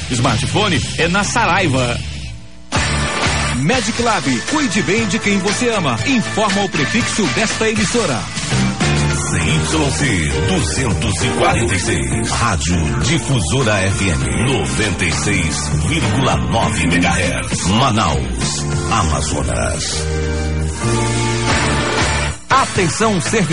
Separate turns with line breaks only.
Smartphone é na Saraiva. Medic Lab, cuide bem de quem você ama. Informa o prefixo desta emissora.
CYC 246, Rádio Difusora FM 96,9 MHz, Manaus, Amazonas.
Atenção, serviço.